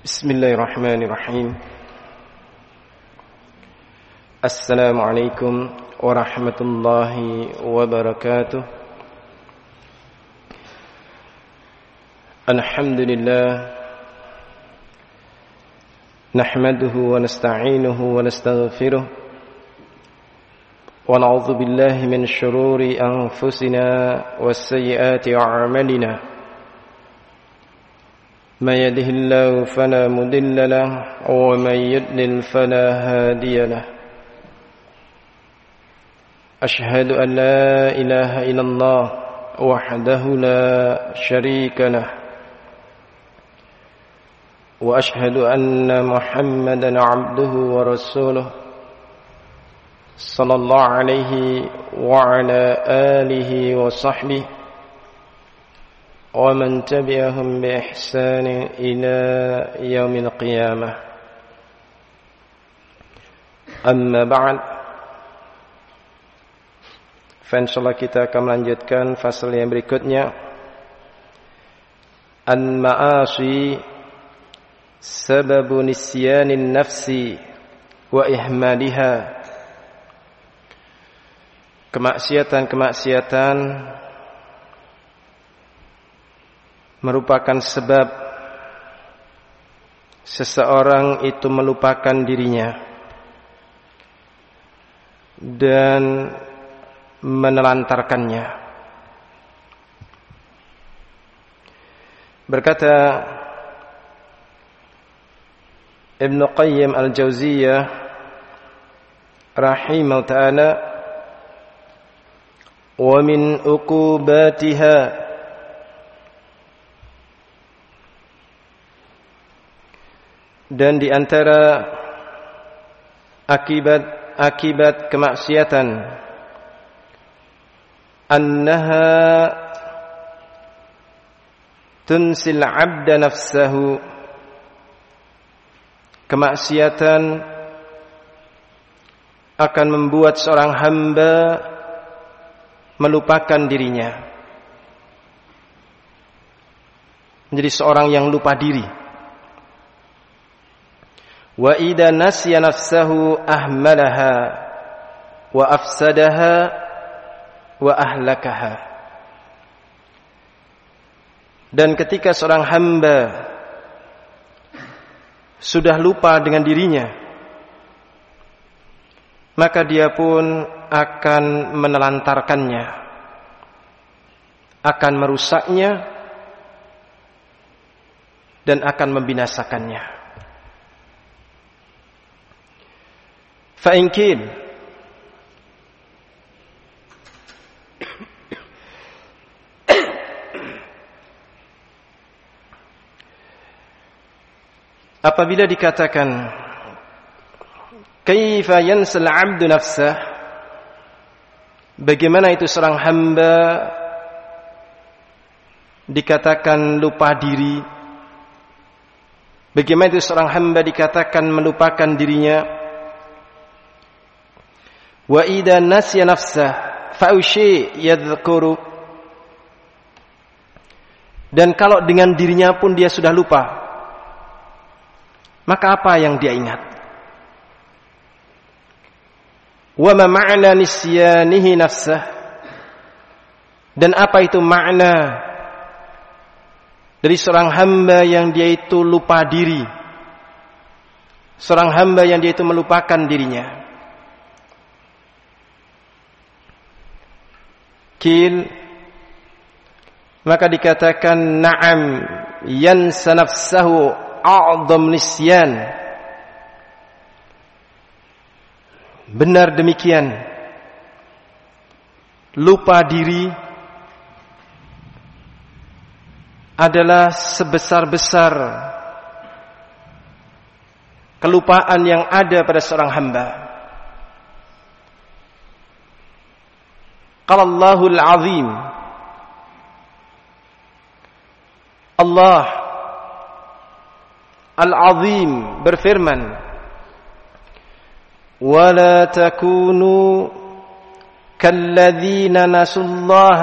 Bismillahirrahmanirrahim. Assalamualaikum warahmatullahi wabarakatuh. Alhamdulillah, nahmaduhu wa nasta'inuhu wa nastaghfiruh, wa na'udzu billahi min shururi anfusina wa sayyiati a'malina. من يهده الله فلا مضل له ومن يضلل فلا هادي له أشهد أن لا إله إلا الله وحده لا شريك له وأشهد أن محمدا عبده ورسوله صلى الله عليه وعلى آله وصحبه ومن تبعهم بإحسان إلى يوم القيامة. أما بعد, insyaallah kita akan melanjutkan fasal yang berikutnya, Al-Ma'asi Sababu Nisyanin Nafsi wa Ihmaliha. Kemaksiatan-kemaksiatan merupakan sebab seseorang itu melupakan dirinya dan menelantarkannya. Berkata Ibnu Qayyim Al-Jauziyah rahimahullah ta'ala, wa min uqubatiha, dan di antara akibat kemaksiatan, annaha tunsil 'abda nafsahu, kemaksiatan akan membuat seorang hamba melupakan dirinya, menjadi seorang yang lupa diri. Wa idza nasiya nafsahu ahmalaha wa afsadaha wa ahlakaha. Dan ketika seorang hamba sudah lupa dengan dirinya, maka dia pun akan menelantarkannya, akan merusaknya, dan akan membinasakannya. Fa'in qil, apabila dikatakan kaifa yansal 'abdu nafsah, bagaimana itu seorang hamba dikatakan lupa diri, bagaimana itu seorang hamba dikatakan melupakan dirinya. Wa idza nasiya nafsah fa ushi yadhkuru, dan kalau dengan dirinya pun dia sudah lupa, maka apa yang dia ingat? Wa ma ma'na nisyanihi nafsah, dan apa itu makna dari seorang hamba yang dia itu lupa diri, seorang hamba yang dia itu melupakan dirinya. Maka dikatakan na'am yansa nafsahu a'dham nisyan, benar demikian, lupa diri adalah sebesar-besar kelupaan yang ada pada seorang hamba. Qala Allahul Azim, Allah Al-Azim berfirman, وَلَا تَكُونُوا كَالَّذِينَ نَسُوا اللَّهَ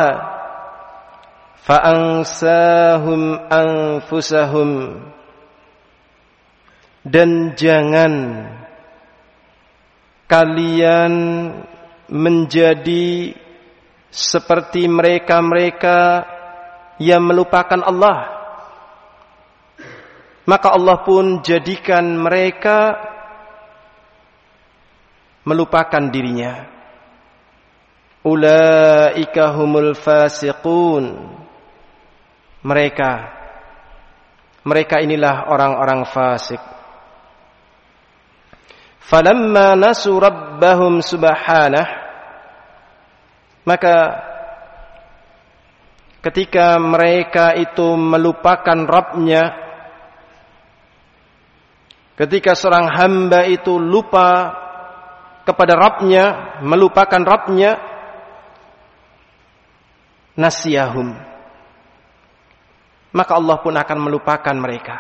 فَأَنْسَاهُمْ أَنْفُسَهُمْ Dan jangan kalian menjadi seperti mereka-mereka yang melupakan Allah. Maka Allah pun jadikan mereka melupakan dirinya. Ulaika humul fasiqun. Mereka inilah orang-orang fasik. Falamma nasu rabbahum subhanah, maka ketika mereka itu melupakan Rabb-Nya, ketika seorang hamba itu lupa kepada Rabb-Nya, melupakan Rabb-Nya, nasiyahum, maka Allah pun akan melupakan mereka.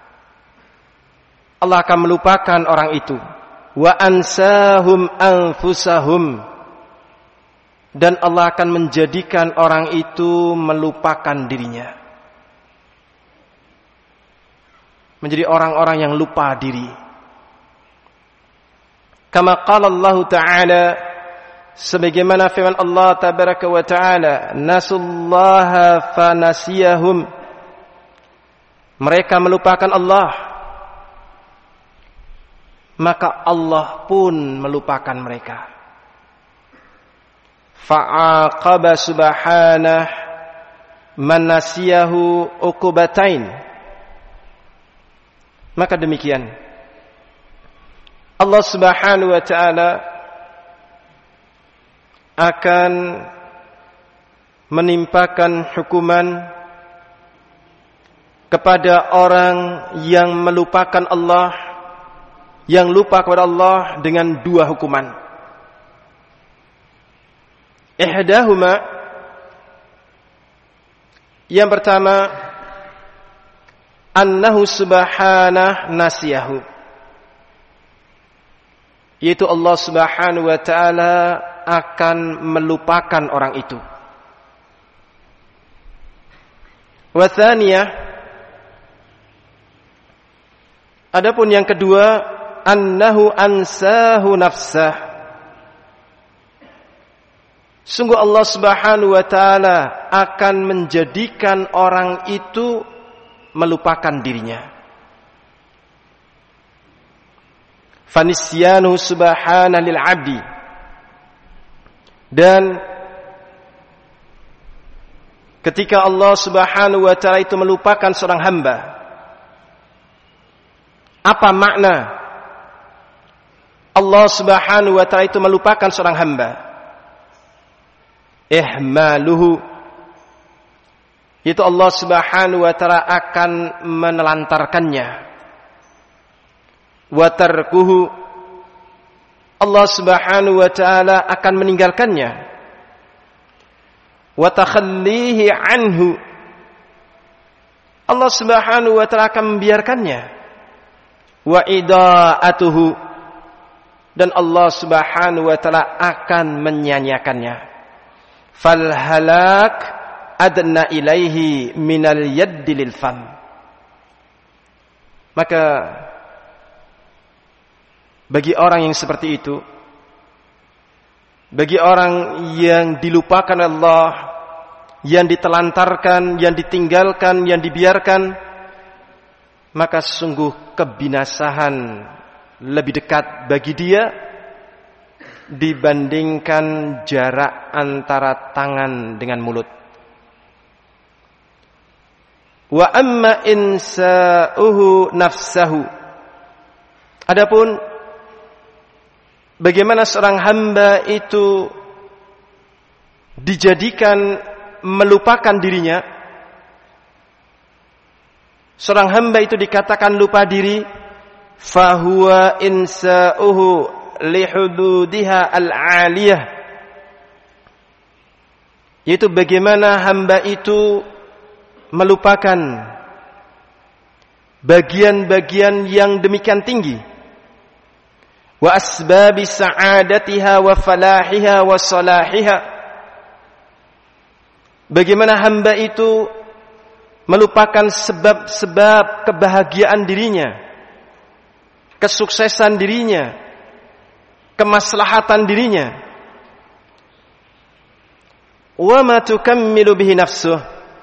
Allah akan melupakan orang itu. Wa ansahum anfusahum, dan Allah akan menjadikan orang itu melupakan dirinya, menjadi orang-orang yang lupa diri. Kama qala Allah Ta'ala, sebagaimana firman Allah Tabaraka wa Ta'ala, nasullaha fanasiyahum, mereka melupakan Allah, maka Allah pun melupakan mereka. Fa'aqaba subhanah man nasiyahu uqubatain, maka demikian Allah Subhanahu wa Ta'ala akan menimpakan hukuman kepada orang yang melupakan Allah, yang lupa kepada Allah, dengan dua hukuman. Ihdahuma, yang pertama, annahu subhanah nasiyahu, yaitu Allah Subhanahu wa Ta'ala akan melupakan orang itu. Wa thaniyah, adapun yang kedua, annahu ansahu nafsah, sungguh Allah Subhanahu wa Ta'ala akan menjadikan orang itu melupakan dirinya. Fanisyanu subhana lil abdi, dan ketika Allah Subhanahu wa Ta'ala itu melupakan seorang hamba, apa makna Allah Subhanahu wa Ta'ala itu melupakan seorang hamba? Ihmaluhu, itu Allah Subhanahu wa Ta'ala akan menelantarkannya. Wa tarkuhu, Allah Subhanahu wa Ta'ala akan meninggalkannya. Wa takhallihi anhu, Allah Subhanahu wa Ta'ala akan membiarkannya. Wa ida'atuhu, dan Allah Subhanahu wa Ta'ala akan menyanyiakannya. Fal halak adna ilaihi minal yaddi lil fam, maka bagi orang yang seperti itu, bagi orang yang dilupakan Allah, yang ditelantarkan, yang ditinggalkan, yang dibiarkan, maka sungguh kebinasaan lebih dekat bagi dia dibandingkan jarak antara tangan dengan mulut. Wa amma insa'uhu nafsahu, adapun bagaimana seorang hamba itu dijadikan melupakan dirinya. Seorang hamba itu dikatakan lupa diri, fahuwa insa'uhu lihududiha al-aliyah, yaitu bagaimana hamba itu melupakan bagian-bagian yang demikian tinggi, wa asbabi sa'adatiha wa falahiha wa salahiha, bagaimana hamba itu melupakan sebab-sebab kebahagiaan dirinya, kesuksesan dirinya, kemaslahatan dirinya. Wa ma tukammilu bihi nafsuh.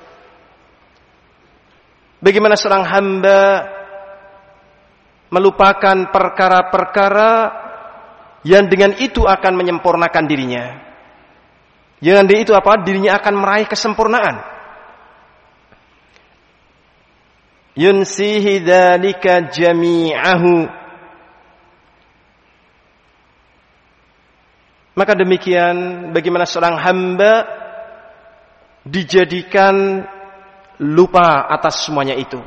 Bagaimana seorang hamba melupakan perkara-perkara yang dengan itu akan menyempurnakan dirinya. Yang dengan itu apa? Dirinya akan meraih kesempurnaan. Yunsihi dzalika jami'ahu. Maka demikian bagaimana seorang hamba dijadikan lupa atas semuanya itu.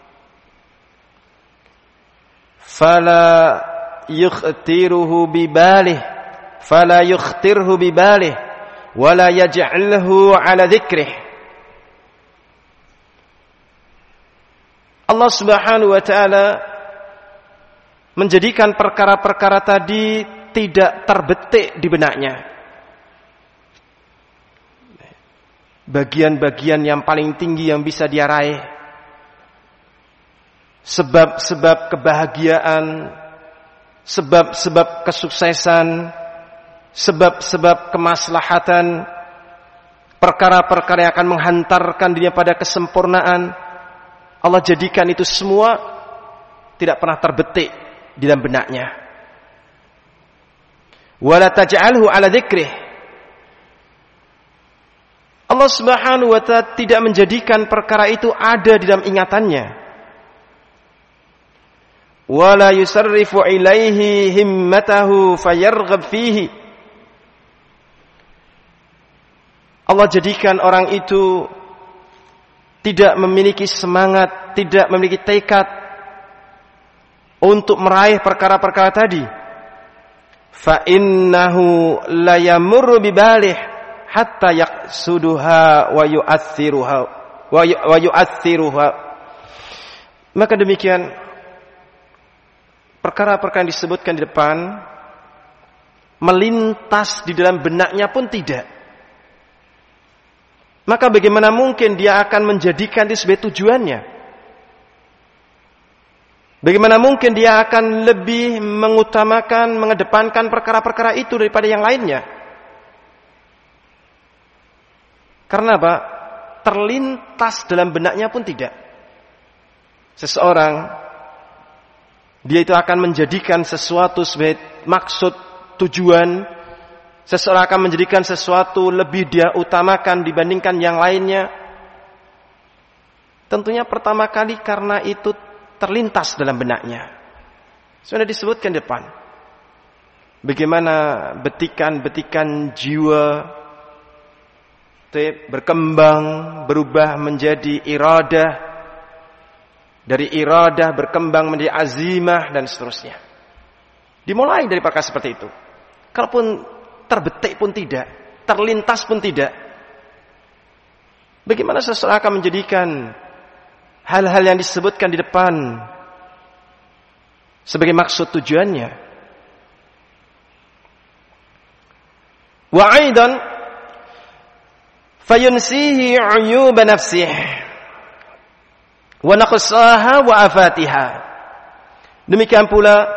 Fala yukhtiruhu bibalih, fala yukhtirhu bibalih, wala yaj'alhu ala dzikrih. Allah Subhanahu wa taala menjadikan perkara-perkara tadi tidak terbetik di benaknya. Bagian-bagian yang paling tinggi yang bisa dia raih, sebab-sebab kebahagiaan, sebab-sebab kesuksesan, sebab-sebab kemaslahatan, perkara-perkara yang akan menghantarkan dirinya pada kesempurnaan, Allah jadikan itu semua tidak pernah terbetik di dalam benaknya. Wala taj'alhu ala dzikrih. Allah Subhanahu wa ta'ala tidak menjadikan perkara itu ada di dalam ingatannya. Wala yusarrifu ilaihi himmatahu fayarghab fihi. Allah jadikan orang itu tidak memiliki semangat, tidak memiliki tekad untuk meraih perkara-perkara tadi. Fa innahu la yamurru bibalih hatta yaqsuduha wa yu'athiruha. Maka demikian perkara-perkara yang disebutkan di depan melintas di dalam benaknya pun tidak. Maka bagaimana mungkin dia akan menjadikan itu sebagai tujuannya? Bagaimana mungkin dia akan lebih mengutamakan, mengedepankan perkara-perkara itu daripada yang lainnya? Karena apa? Terlintas dalam benaknya pun tidak. Seseorang, dia itu akan menjadikan sesuatu sebagai maksud, tujuan. Seseorang akan menjadikan sesuatu lebih dia utamakan dibandingkan yang lainnya. Tentunya pertama kali karena itu terlintas dalam benaknya. Sudah disebutkan di depan. Bagaimana betikan-betikan jiwa berkembang, berubah menjadi iradah, dari iradah berkembang menjadi azimah dan seterusnya. Dimulai dari perkara seperti itu. Kalaupun terbetik pun tidak, terlintas pun tidak. Bagaimana seseorang akan menjadikan hal-hal yang disebutkan di depan sebagai maksud tujuannya? Wa aidan fayunsihi 'uyub nafsihi wa naqsaha wa afatiha. Demikian pula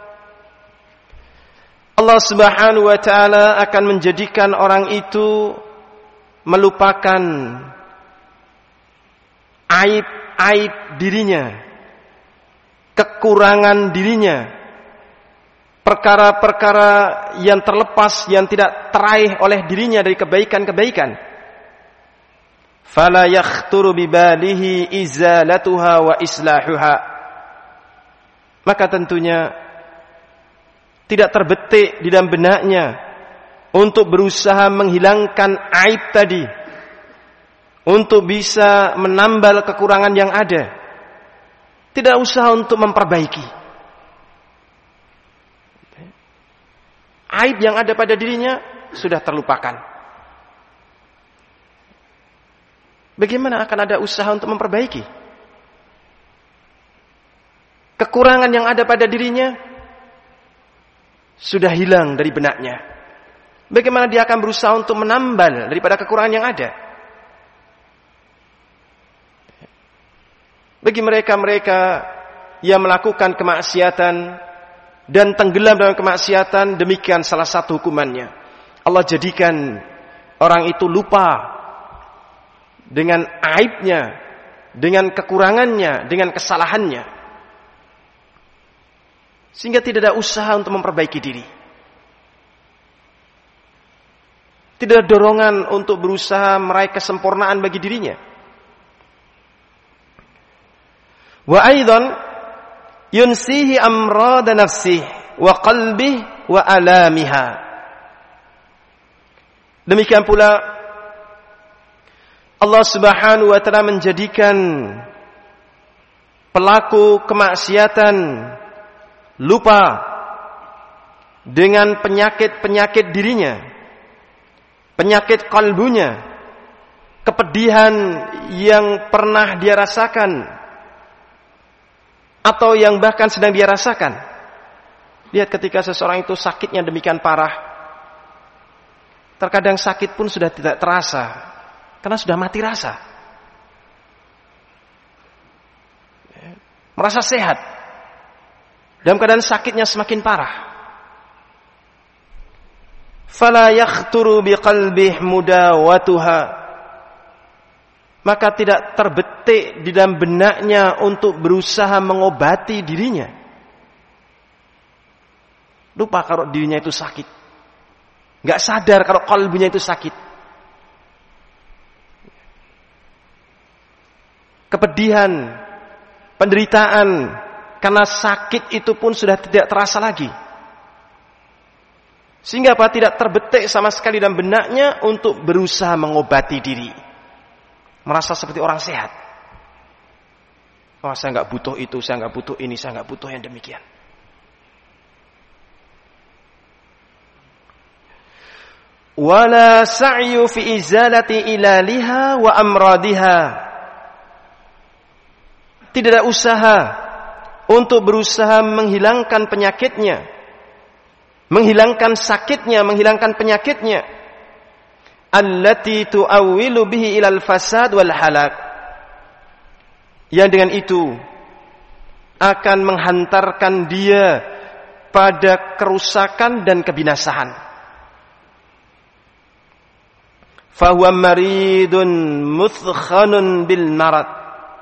Allah Subhanahu wa ta'ala akan menjadikan orang itu melupakan aib dirinya, kekurangan dirinya, perkara-perkara yang terlepas, yang tidak teraih oleh dirinya dari kebaikan-kebaikan. Fala yakhturu bibalihi izalatuha wa islahuha. Maka tentunya tidak terbetik di dalam benaknya untuk berusaha menghilangkan aib tadi, untuk bisa menambal kekurangan yang ada. Tidak usaha untuk memperbaiki aib yang ada pada dirinya, sudah terlupakan. Bagaimana akan ada usaha untuk memperbaiki kekurangan yang ada pada dirinya? Sudah hilang dari benaknya. Bagaimana dia akan berusaha untuk menambal daripada kekurangan yang ada? Bagi mereka ia melakukan kemaksiatan dan tenggelam dalam kemaksiatan, demikian salah satu hukumannya. Allah jadikan orang itu lupa dengan aibnya, dengan kekurangannya, dengan kesalahannya, sehingga tidak ada usaha untuk memperbaiki diri. Tidak ada dorongan untuk berusaha meraih kesempurnaan bagi dirinya. Wa aidan yunsihi amrad nafsihi wa qalbihi wa alamiha. Demikian pula Allah Subhanahu wa taala menjadikan pelaku kemaksiatan lupa dengan penyakit-penyakit dirinya, penyakit kalbunya, kepedihan yang pernah dia rasakan atau yang bahkan sedang dia rasakan. Lihat ketika seseorang itu sakitnya demikian parah, terkadang sakit pun sudah tidak terasa karena sudah mati rasa, merasa sehat, dalam keadaan sakitnya semakin parah. Fala yakhturu biqalbih mudawatuha, maka tidak terbetik di dalam benaknya untuk berusaha mengobati dirinya. Lupa kalau dirinya itu sakit, nggak sadar kalau kalbunya itu sakit. Kepedihan, penderitaan karena sakit itu pun sudah tidak terasa lagi. Sehingga apa? Tidak terbetik sama sekali dalam benaknya untuk berusaha mengobati diri. Merasa seperti orang sehat. Oh, saya nggak butuh itu, saya nggak butuh ini, saya nggak butuh yang demikian. Wala sa'yu fi izalati ilaliha wa amradiha. Tidak ada usaha untuk berusaha menghilangkan penyakitnya, menghilangkan sakitnya, menghilangkan penyakitnya. Allati tu'awwilu bihi ilal fasad wal halak. Yang dengan itu akan menghantarkan dia pada kerusakan dan kebinasaan. Fahuwa maridun muthkhanun bil marad.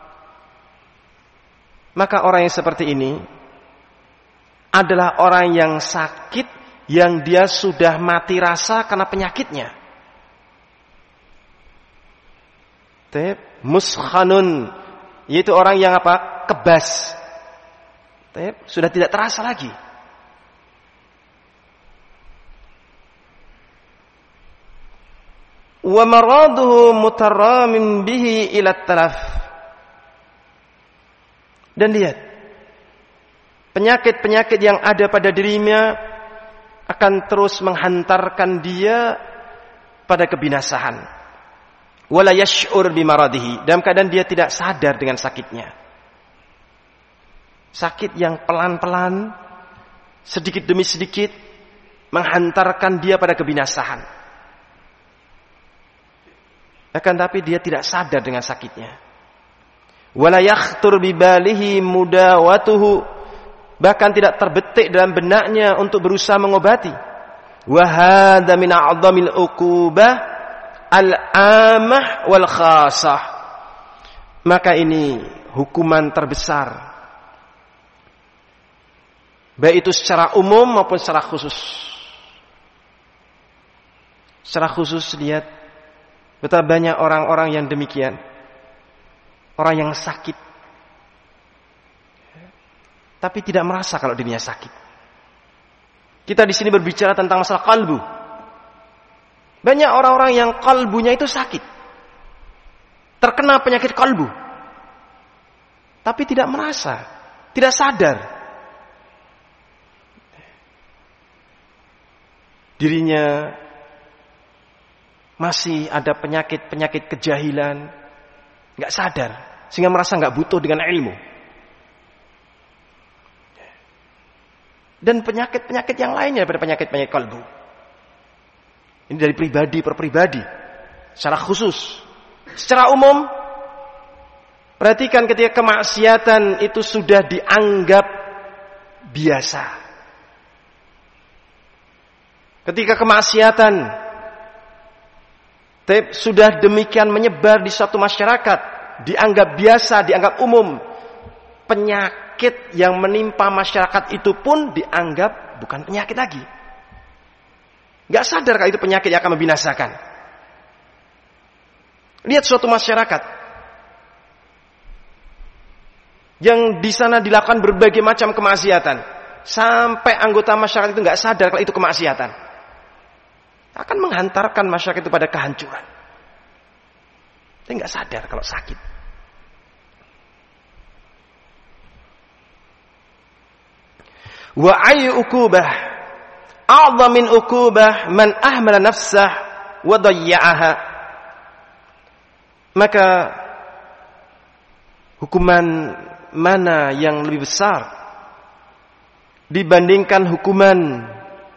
Maka orang yang seperti ini adalah orang yang sakit, yang dia sudah mati rasa karena penyakitnya. Muskhanun, yaitu orang yang apa? Kebas. Sudah tidak terasa lagi. Wa maraduhu mutarramin bihi ila talaf. Dan lihat, penyakit-penyakit yang ada pada dirinya akan terus menghantarkan dia pada kebinasaan. Wala yash'ur bimaradihi, dalam keadaan dia tidak sadar dengan sakitnya. Sakit yang pelan-pelan, sedikit demi sedikit menghantarkan dia pada kebinasaan. Akan tapi dia tidak sadar dengan sakitnya. Wala yakhtur bibalihi mudawatuhu, bahkan tidak terbetik dalam benaknya untuk berusaha mengobati. Wa hadza min a'dhamil uqubah al-amah wal khasah. Maka ini hukuman terbesar, baik itu secara umum maupun secara khusus. Secara khusus, lihat betapa banyak orang-orang yang demikian. Orang yang sakit, tapi tidak merasa kalau dirinya sakit. Kita di sini berbicara tentang masalah kalbu. Banyak orang-orang yang kalbunya itu sakit, terkena penyakit kalbu, tapi tidak merasa, tidak sadar. Dirinya masih ada penyakit-penyakit kejahilan, nggak sadar, sehingga merasa nggak butuh dengan ilmu. Dan penyakit-penyakit yang lainnya daripada penyakit-penyakit kalbu. Ini dari pribadi per pribadi, secara khusus. Secara umum, Perhatikan ketika kemaksiatan itu sudah dianggap biasa. Ketika kemaksiatan sudah demikian menyebar di suatu masyarakat, dianggap biasa, dianggap umum, penyakit yang menimpa masyarakat itu pun dianggap bukan penyakit lagi. Gak sadar kalau itu penyakit yang akan membinasakan. Lihat suatu masyarakat yang di sana dilakukan berbagai macam kemaksiatan, sampai anggota masyarakat itu gak sadar kalau itu kemaksiatan, akan menghantarkan masyarakat itu pada kehancuran. Dia gak sadar kalau sakit. Wa ayyu ukubah a'dham min ukubah man ahmala nafsah wa dayya'aha. Maka hukuman mana yang lebih besar dibandingkan hukuman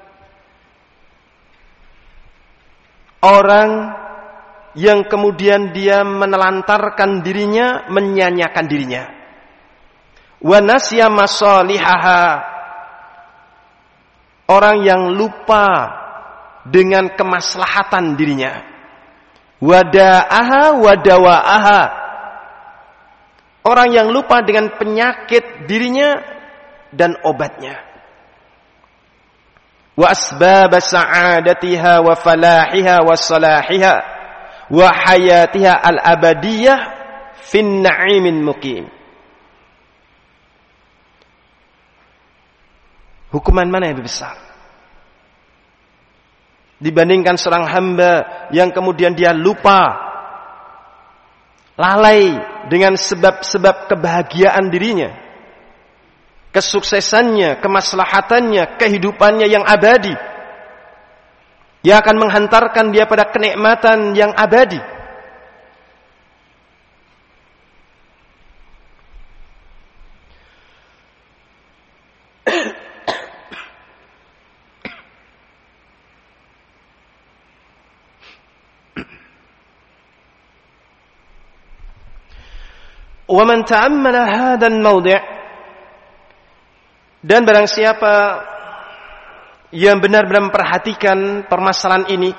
orang yang kemudian dia menelantarkan dirinya, menyanyiakan dirinya. Wa nasya masalihaha, orang yang lupa dengan kemaslahatan dirinya. Wada'aha wadawa'aha, orang yang lupa dengan penyakit dirinya dan obatnya. Wa asbab sa'adatiha wa falahiha wa salahiha wa hayatiha al-abadiyah fin na'imin muqim. Hukuman mana yang lebih besar dibandingkan seorang hamba yang kemudian dia lupa, lalai dengan sebab-sebab kebahagiaan dirinya, kesuksesannya, kemaslahatannya, kehidupannya yang abadi, yang akan menghantarkan dia pada kenikmatan yang abadi. Wa man ta'ammala hadzal mawdi', dan barang siapa yang benar-benar memperhatikan permasalahan ini,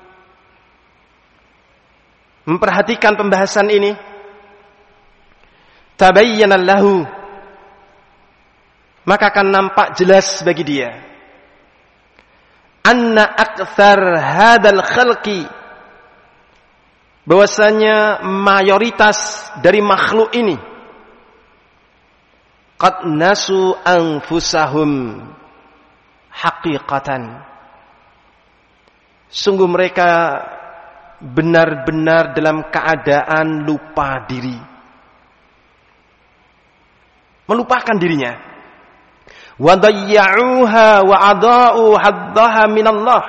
memperhatikan pembahasan ini, tabayyana lahu, maka akan nampak jelas bagi dia anna aktsar hadzal khalqi, bahwasanya mayoritas dari makhluk ini qad nasu anfusahum haqiqatan, sungguh mereka benar-benar dalam keadaan lupa diri, melupakan dirinya. Wa dayya'uha wa adha'u haddaha minallah,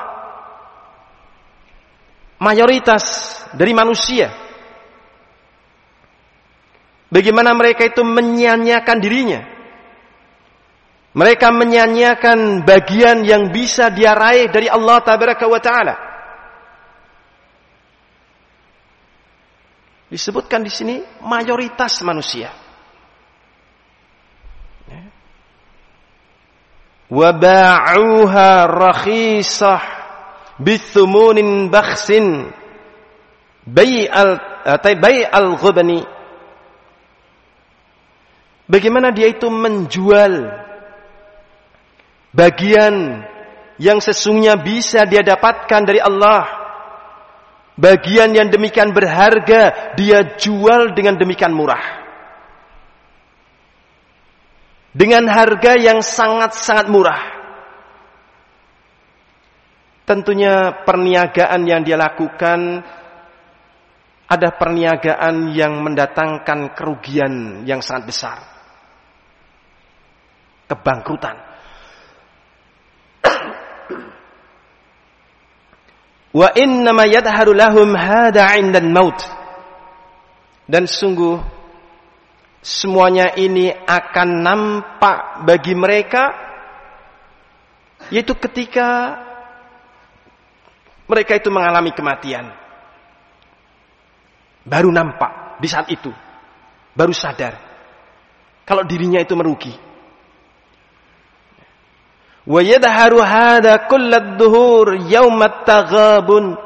mayoritas dari manusia, bagaimana mereka itu menyanyiakan dirinya. Mereka menyanyiakan bagian yang bisa dia raih dari Allah Tabaraka wa Ta'ala. Disebutkan di sini mayoritas manusia. Wa ba'uha rakhisah bithumunin bakhsin bai'al ghubani, bagaimana dia itu menjual bagian yang sesungguhnya bisa dia dapatkan dari Allah, bagian yang demikian berharga dia jual dengan demikian murah, dengan harga yang sangat-sangat murah. Tentunya perniagaan yang dia lakukan ada perniagaan yang mendatangkan kerugian yang sangat besar, kebangkrutan. Wa innama yadharu lahum hadha 'indan maut, dan sungguh semuanya ini akan nampak bagi mereka, yaitu ketika mereka itu mengalami kematian. Baru nampak di saat itu. baru sadar kalau dirinya itu merugi. Wa yadharu hadha kullad dhuhur yaumat taghabun.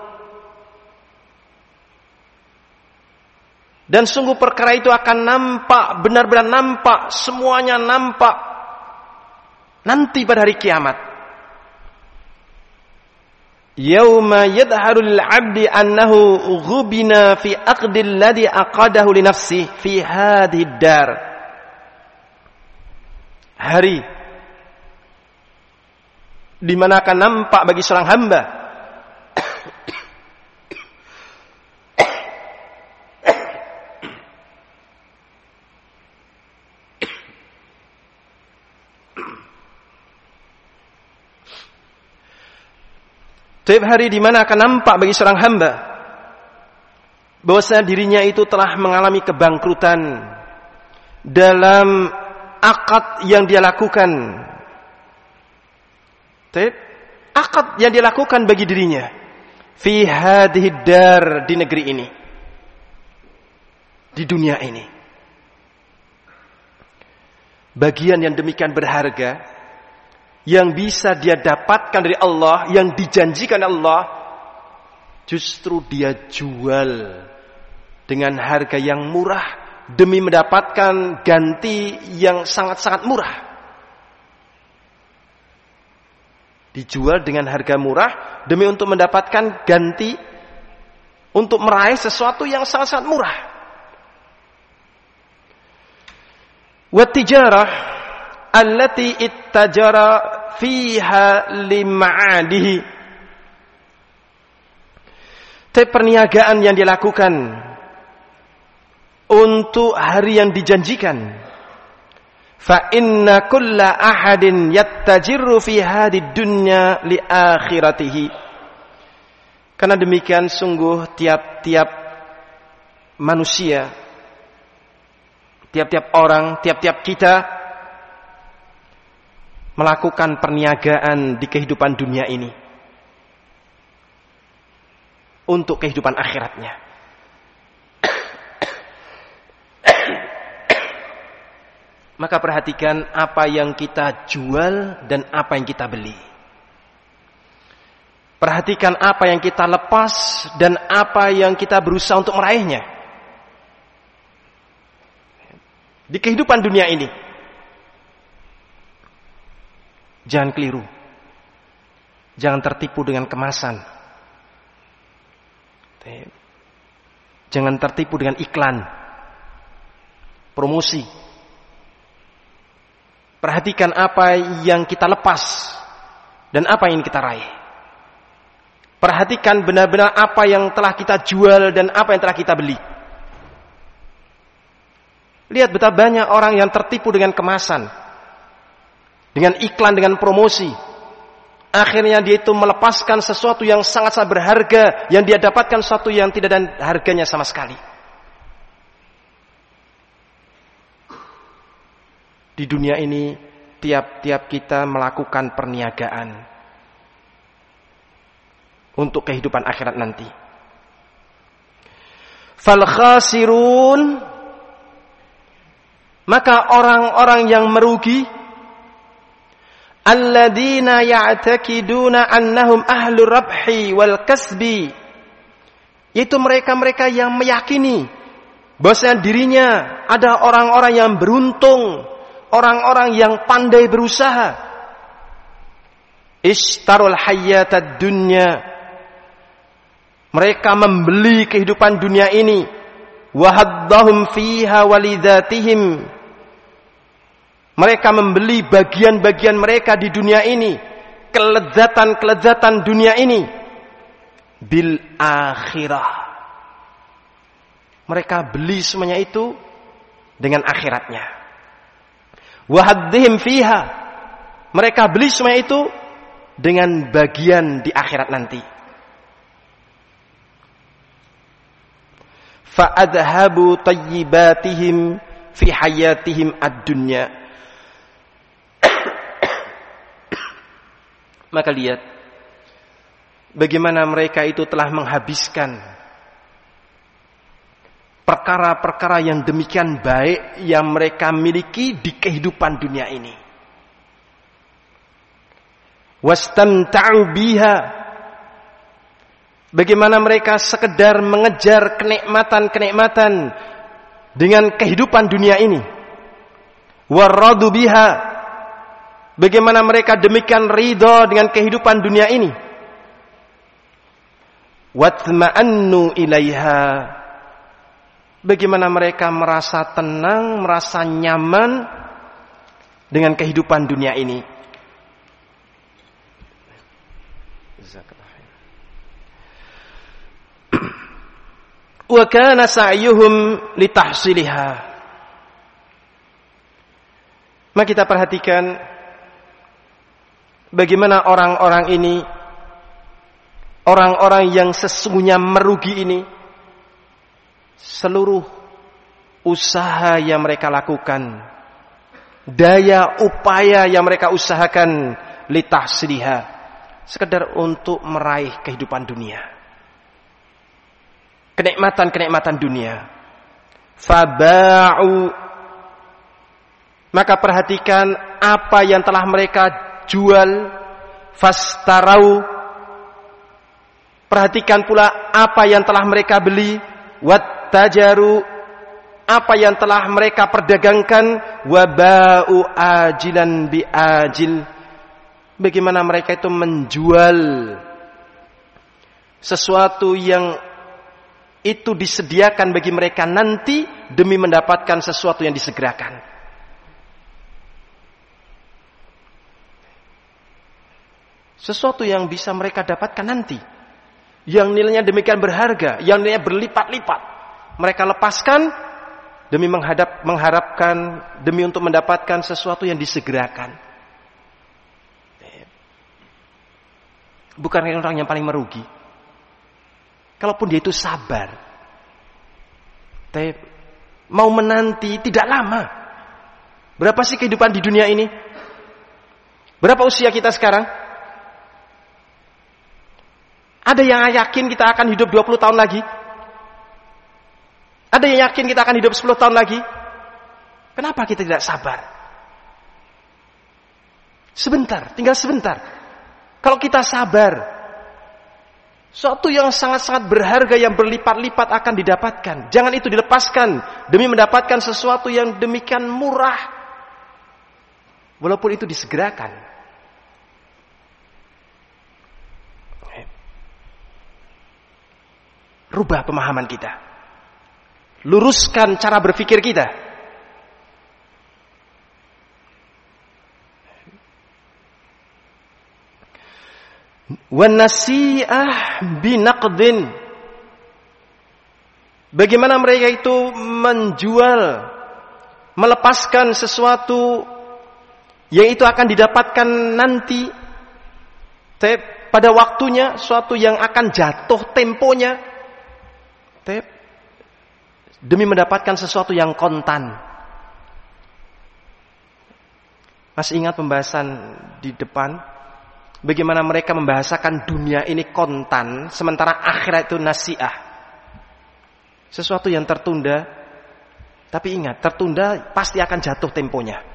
Dan sungguh perkara itu akan nampak, benar-benar nampak, semuanya nampak nanti pada hari kiamat. Yauma yadharul 'abdi annahu ghubina fi aqdil ladzi aqadahu li nafsihi fi hadhihi dar. Hari di mana akan nampak bagi seorang hamba setiap hari di mana akan nampak bagi seorang hamba bahwasanya dirinya itu telah mengalami kebangkrutan dalam akad yang dia lakukan. Akad yang dia lakukan bagi dirinya fi hadhihi dar, di negeri ini, di dunia ini. Bagian yang demikian berharga yang bisa dia dapatkan dari Allah, yang dijanjikan Allah, justru dia jual dengan harga yang murah demi mendapatkan ganti yang sangat-sangat murah. Dijual dengan harga murah demi untuk mendapatkan ganti, untuk meraih sesuatu yang sangat-sangat murah. Wa tijarah allati ittajara fiha lima'adihi. Perniagaan yang dilakukan untuk hari yang dijanjikan. Fa inna kulla ahadin yattajiru fi hadid dunya li akhiratihi. Karena demikian sungguh tiap-tiap manusia, tiap-tiap orang, tiap-tiap kita melakukan perniagaan di kehidupan dunia ini untuk kehidupan akhiratnya. Maka perhatikan apa yang kita jual dan apa yang kita beli. Perhatikan apa yang kita lepas dan apa yang kita berusaha untuk meraihnya di kehidupan dunia ini. Jangan keliru. Jangan tertipu dengan kemasan. Jangan tertipu dengan iklan, promosi. Perhatikan apa yang kita lepas dan apa yang kita raih. Perhatikan benar-benar apa yang telah kita jual dan apa yang telah kita beli. Lihat betapa banyak orang yang tertipu dengan kemasan, dengan iklan, dengan promosi. Akhirnya dia itu melepaskan sesuatu yang sangat-sangat berharga, yang dia dapatkan sesuatu yang tidak ada harganya sama sekali. Di dunia ini, tiap-tiap kita melakukan perniagaan untuk kehidupan akhirat nanti. Fal khasirun, maka orang-orang yang merugi, alladzina ya'taqiduna annahum ahlur rabhi wal kasbi, yaitu mereka-mereka yang meyakini bahwasanya dirinya ada orang-orang yang beruntung, orang-orang yang pandai berusaha. Ishtarul hayatad dunya, mereka membeli kehidupan dunia ini. Wahaddahum fiha walidatihim, mereka membeli bagian-bagian mereka di dunia ini, kelezatan-kelezatan dunia ini, bil akhirah. Mereka beli semuanya itu dengan akhiratnya. Wahaddihim fiha, mereka beli semuanya itu dengan bagian di akhirat nanti. Fa'adhabu tayyibatihim fi hayatihim ad-dunya. Maka lihat bagaimana mereka itu telah menghabiskan perkara-perkara yang demikian baik yang mereka miliki di kehidupan dunia ini. Wastamta'u biha, bagaimana mereka sekedar mengejar kenikmatan-kenikmatan dengan kehidupan dunia ini. Waradu biha, bagaimana mereka demikian ridha dengan kehidupan dunia ini. Watma'annu ilaiha, bagaimana mereka merasa tenang, merasa nyaman dengan kehidupan dunia ini. Wa kana sa'yuhum litahsiliha. Mari kita perhatikan bagaimana orang-orang ini, orang-orang yang sesungguhnya merugi ini, seluruh usaha yang mereka lakukan, daya upaya yang mereka usahakan, litahsiliha, sekedar untuk meraih kehidupan dunia, kenikmatan-kenikmatan dunia. Faba'u, maka perhatikan apa yang telah mereka jual. Fastarau, perhatikan pula apa yang telah mereka beli. Wattajaru, apa yang telah mereka perdagangkan. Waba'u ajilan bi'ajil, bagaimana mereka itu menjual sesuatu yang itu disediakan bagi mereka nanti demi mendapatkan sesuatu yang disegerakan. Sesuatu yang bisa mereka dapatkan nanti, yang nilainya demikian berharga, yang nilainya berlipat-lipat, mereka lepaskan demi mengharapkan, demi untuk mendapatkan sesuatu yang disegerakan. Bukan orang yang paling merugi. Kalaupun dia itu sabar, mau menanti tidak lama. Berapa sih kehidupan di dunia ini? Berapa usia kita sekarang? Ada yang yakin kita akan hidup 20 tahun lagi? Ada yang yakin kita akan hidup 10 tahun lagi? Kenapa kita tidak sabar? Sebentar, tinggal sebentar. Kalau kita sabar, suatu yang sangat-sangat berharga yang berlipat-lipat akan didapatkan. Jangan itu dilepaskan demi mendapatkan sesuatu yang demikian murah, walaupun itu disegerakan. Rubah pemahaman kita, luruskan cara berpikir kita. Wan nasi'ah binaqdin, bagaimana mereka itu menjual, melepaskan sesuatu yang itu akan didapatkan nanti pada waktunya, suatu yang akan jatuh temponya, demi mendapatkan sesuatu yang kontan. Masih ingat pembahasan di depan, bagaimana mereka membahasakan dunia ini kontan, sementara akhirat itu nasi'ah, sesuatu yang tertunda. Tapi ingat, tertunda pasti akan jatuh temponya.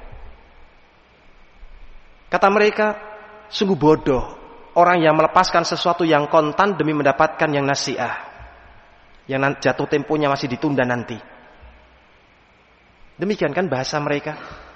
Kata mereka, sungguh bodoh orang yang melepaskan sesuatu yang kontan demi mendapatkan yang nasi'ah, yang jatuh temponya masih ditunda nanti. Demikian kan bahasa mereka.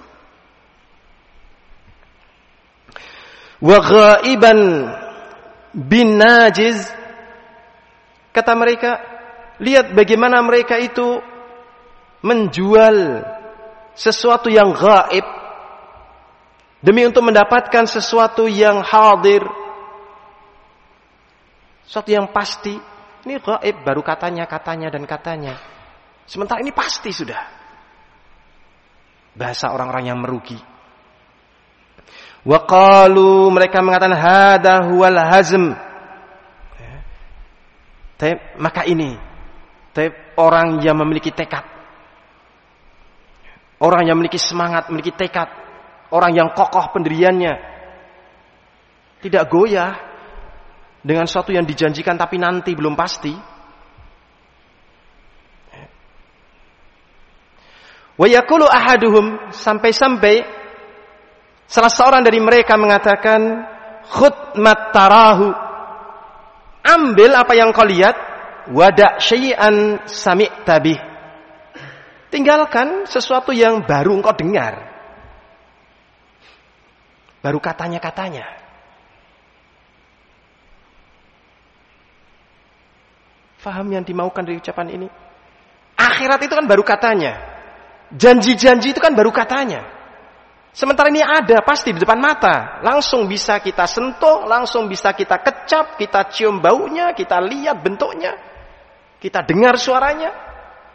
Wa ghaiban bin najiz, kata mereka, lihat bagaimana mereka itu menjual sesuatu yang gaib demi untuk mendapatkan sesuatu yang hadir, sesuatu yang pasti. Ini gaib, baru katanya dan katanya. Sementara ini pasti sudah. Bahasa orang-orang yang merugi. Wa qalu, mereka mengatakan hada huwal hazm. Maka ini orang yang memiliki tekad. Orang yang memiliki semangat, memiliki tekad. Orang yang kokoh pendiriannya. Tidak goyah dengan sesuatu yang dijanjikan tapi nanti belum pasti. Wa yaqulu ahaduhum, sampai-sampai salah seorang dari mereka mengatakan, khudh mattarahu, ambil apa yang kau lihat, wada' syai'an sami'ta bih, tinggalkan sesuatu yang baru engkau dengar, baru katanya-katanya. Faham yang dimaukan dari ucapan ini? Akhirat itu kan baru katanya, janji-janji itu kan baru katanya. Sementara ini ada pasti di depan mata, langsung bisa kita sentuh, langsung bisa kita kecap, kita cium baunya, kita lihat bentuknya, kita dengar suaranya.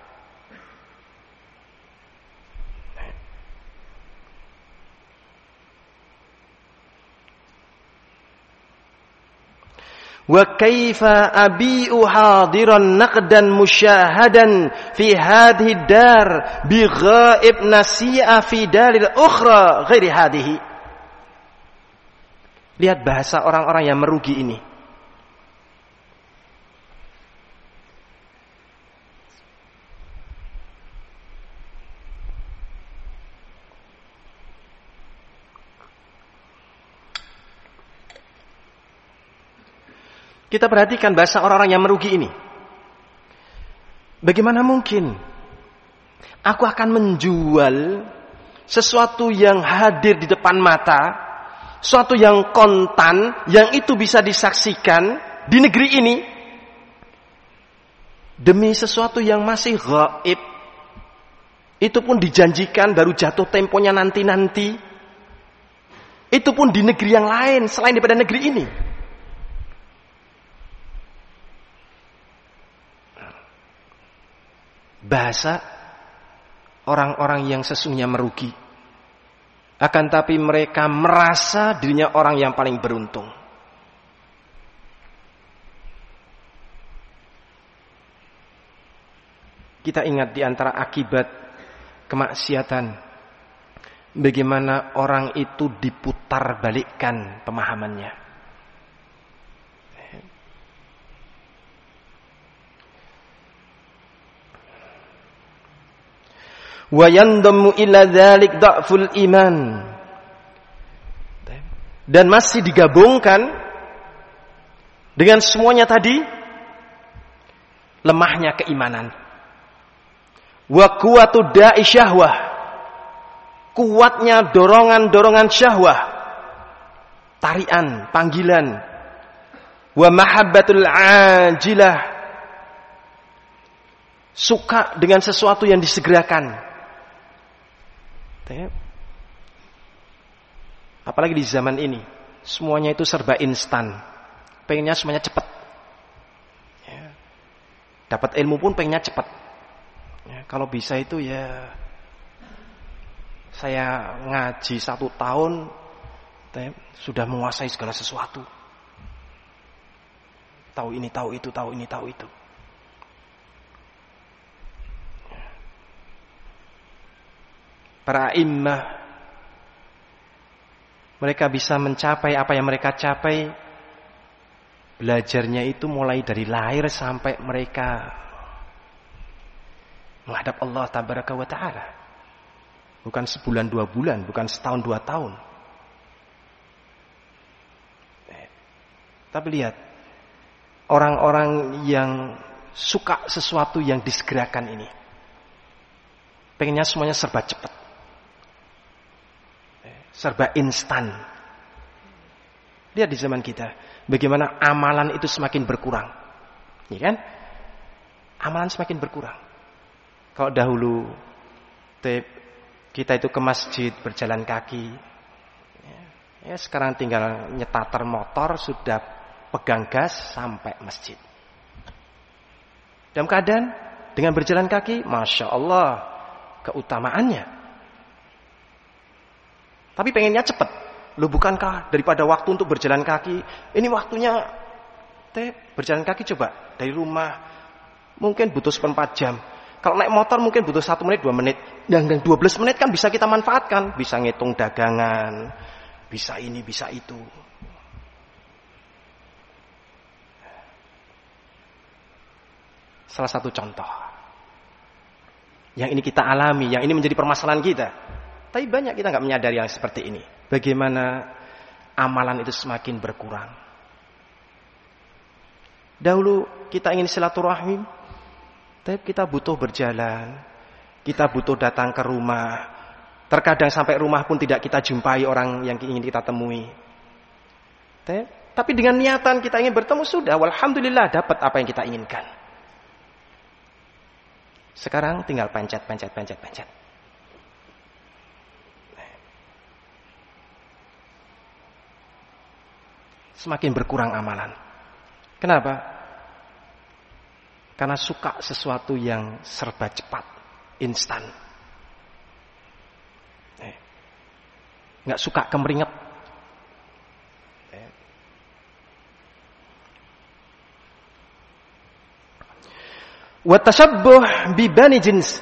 Wa kaifa abi'u hadiran naqdan musyahadan fi hadhihi dar bi ghaib nasi'a fi daril ukhra ghairi hadhihi. Lihat bahasa orang-orang yang merugi ini. Kita perhatikan bahasa orang-orang yang merugi ini. Bagaimana mungkin aku akan menjual sesuatu yang hadir di depan mata, sesuatu yang kontan, yang itu bisa disaksikan di negeri ini, demi sesuatu yang masih gaib. Itu pun dijanjikan baru jatuh temponya nanti-nanti. Itu pun di negeri yang lain selain daripada negeri ini. Bahasa orang-orang yang sesungguhnya merugi. Akan tapi mereka merasa dirinya orang yang paling beruntung. Kita ingat di antara akibat kemaksiatan, bagaimana orang itu diputar balikkan pemahamannya. Wa yandamu ila dzalik dha'ful iman. Dan masih digabungkan dengan semuanya tadi lemahnya keimanan. Wa quwwatu da'i syahwah, kuatnya dorongan-dorongan syahwah, tarian, panggilan. Wa mahabbatul ajilah, suka dengan sesuatu yang disegerakan. Apalagi di zaman ini, semuanya itu serba instan, pengennya semuanya cepat. Dapat ilmu pun pengennya cepat. Kalau bisa itu ya, saya ngaji 1 tahun sudah menguasai segala sesuatu. Tahu ini, tahu itu, tahu ini, tahu itu. Para immah, mereka bisa mencapai apa yang mereka capai, belajarnya itu mulai dari lahir sampai mereka menghadap Allah Tabaraka wa Ta'ala. Bukan sebulan 2 bulan, bukan setahun 2 tahun. Tapi lihat, orang-orang yang suka sesuatu yang disegerakan ini, pengennya semuanya serba cepat, serba instan. Lihat di zaman kita, bagaimana amalan itu semakin berkurang. Ya kan? Amalan semakin berkurang. Kalau dahulu kita itu ke masjid berjalan kaki, ya sekarang tinggal nyetater motor sudah pegang gas sampai masjid. Dalam keadaan dengan berjalan kaki, Masya Allah, keutamaannya. Tapi pengennya cepat. Loh, bukankah daripada waktu untuk berjalan kaki, ini waktunya berjalan kaki coba dari rumah mungkin butuh 4 jam. Kalau naik motor mungkin butuh 1 menit, 2 menit. Dan 12 menit kan bisa kita manfaatkan, bisa ngitung dagangan, bisa ini, bisa itu. Salah satu contoh. Yang ini kita alami, yang ini menjadi permasalahan kita. Tapi banyak kita nggak menyadari yang seperti ini. Bagaimana amalan itu semakin berkurang. Dahulu kita ingin silaturahim, tapi kita butuh berjalan, kita butuh datang ke rumah. Terkadang sampai rumah pun tidak kita jumpai orang yang ingin kita temui. Tapi dengan niatan kita ingin bertemu sudah, walhamdulillah dapat apa yang kita inginkan. Sekarang tinggal pencet. Semakin berkurang amalan. Kenapa? Karena suka sesuatu yang serba cepat, instan. Nggak suka kemeringet. Wa tashabbuh bi bani jins.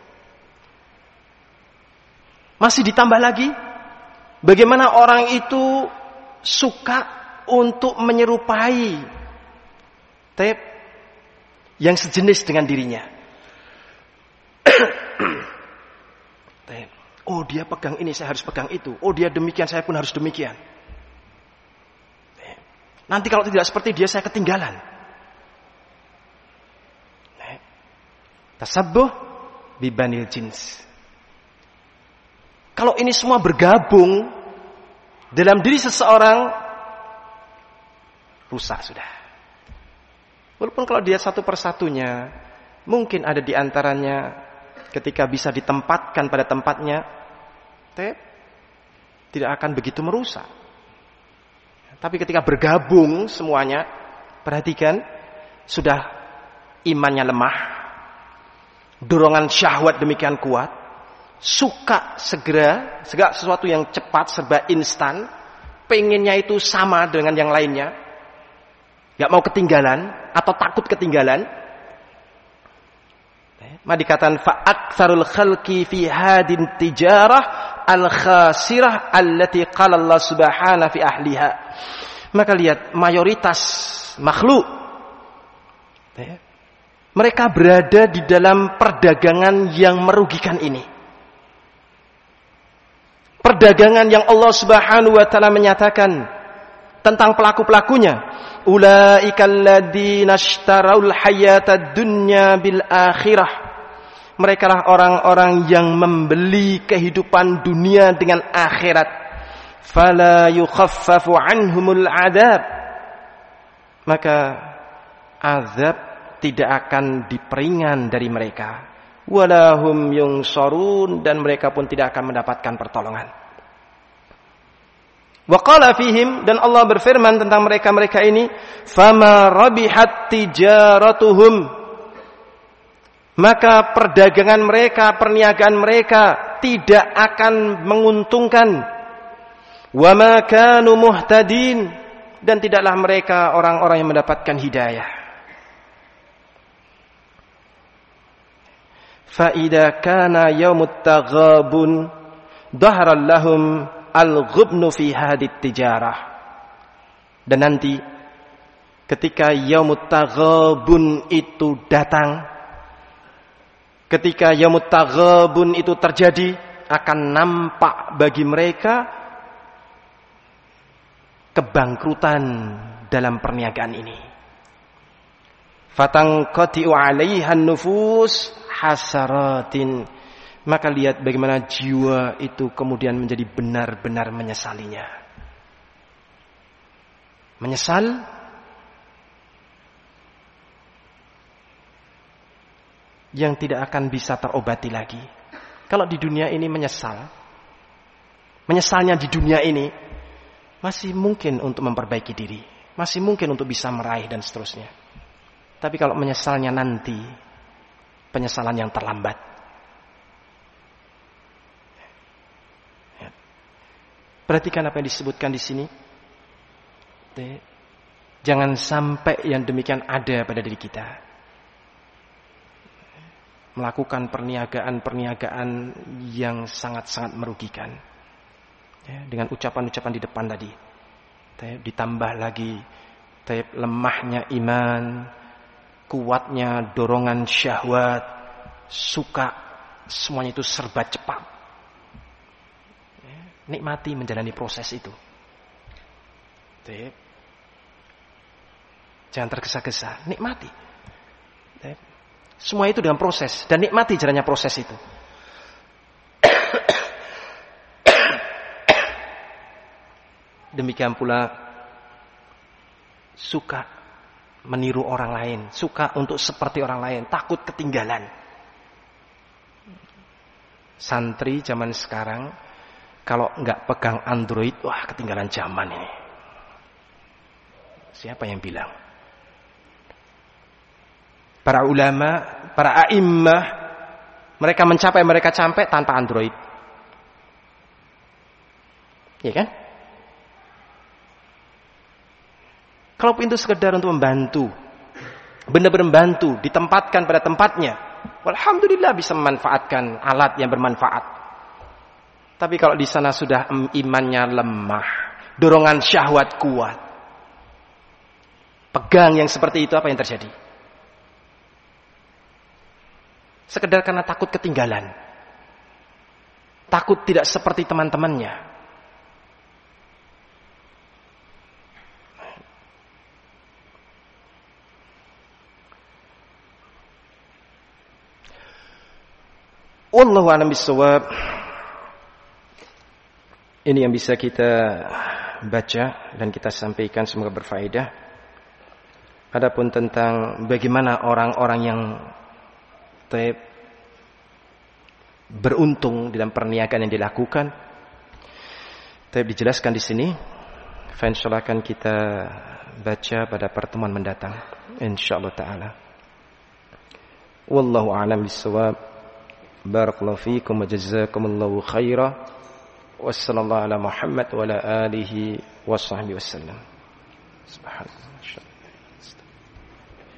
Masih ditambah lagi bagaimana orang itu suka untuk menyerupai yang sejenis dengan dirinya. Oh, dia pegang ini, saya harus pegang itu. Oh, dia demikian, saya pun harus demikian. Nanti kalau tidak seperti dia, saya ketinggalan. Tasabbuh bibanil jins. Kalau ini semua bergabung dalam diri seseorang, rusak sudah. Walaupun kalau dia satu persatunya, mungkin ada di antaranya ketika bisa ditempatkan pada tempatnya, tidak akan begitu merusak. Tapi ketika bergabung semuanya, perhatikan, sudah imannya lemah, dorongan syahwat demikian kuat, suka segera sesuatu yang cepat, serba instan, pengennya itu sama dengan yang lainnya, gak mau ketinggalan atau takut ketinggalan. Maka dikatakan fa'aktsarul khalqi fi hadin tijarah al-khasirah allati qala Allah subhanahu fi ahliha. Maka lihat mayoritas makhluk mereka berada di dalam perdagangan yang merugikan ini. Perdagangan yang Allah Subhanahu wa taala menyatakan tentang pelaku-pelakunya, ulaikal ladzina ishtaraul hayatad dunya bil akhirah. Mereka lah orang-orang yang membeli kehidupan dunia dengan akhirat. Fala yukhaffafu anhumul adab. Maka azab tidak akan diperingan dari mereka. Walahum yungsarun, dan mereka pun tidak akan mendapatkan pertolongan. Wa qala fihim, dan Allah berfirman tentang mereka-mereka ini, fama rabihat tijaratuhum. Maka perdagangan mereka, perniagaan mereka tidak akan menguntungkan. Wa ma kanu muhtadin, dan tidaklah mereka orang-orang yang mendapatkan hidayah. Fa idza kana yaumut taghabun dhahara lahum al-ghubnu fi hadit tijarah. Dan nanti ketika yaumut taghabun itu datang, ketika yaumut taghabun itu terjadi, akan nampak bagi mereka kebangkrutan dalam perniagaan ini. Fatanqati'u 'alaihan nufus hasaratin. Maka lihat bagaimana jiwa itu kemudian menjadi benar-benar menyesalinya. Menyesal yang tidak akan bisa terobati lagi. Kalau di dunia ini menyesalnya di dunia ini masih mungkin untuk memperbaiki diri, masih mungkin untuk bisa meraih dan seterusnya. Tapi kalau menyesalnya nanti, penyesalan yang terlambat. Perhatikan apa yang disebutkan di sini. Jangan sampai yang demikian ada pada diri kita. Melakukan perniagaan yang sangat-sangat merugikan. Dengan ucapan-ucapan di depan tadi. Ditambah lagi lemahnya iman, kuatnya dorongan syahwat, suka semuanya itu serba cepat. Nikmati menjalani proses itu. Jangan tergesa-gesa, nikmati. Semua itu dengan proses dan nikmati jalannya proses itu. Demikian pula suka meniru orang lain, suka untuk seperti orang lain, takut ketinggalan. Santri zaman sekarang kalau nggak pegang Android, wah ketinggalan zaman ini. Siapa yang bilang? Para ulama, para a'immah, mereka mereka sampai tanpa Android. Iya kan? Kalau itu sekedar untuk membantu, benar-benar membantu, ditempatkan pada tempatnya, alhamdulillah bisa memanfaatkan alat yang bermanfaat. Tapi kalau di sana sudah imannya lemah, dorongan syahwat kuat, pegang yang seperti itu, apa yang terjadi? Sekedar karena takut ketinggalan, takut tidak seperti teman-temannya. Wallahu a'lam bishawab. Ini yang bisa kita baca dan kita sampaikan, semoga berfaedah. Adapun tentang bagaimana orang-orang yang beruntung dalam perniagaan yang dilakukan, dijelaskan di sini. Insyaallah akan kita baca pada pertemuan mendatang, insyaallah taala. Wallahu a'lam bishawab. Barakallahu fiikum wa jazakumullahu khairan. Wassallallahu ala Muhammad wa ala alihi wa sahbihi wasallam. Subhanallah.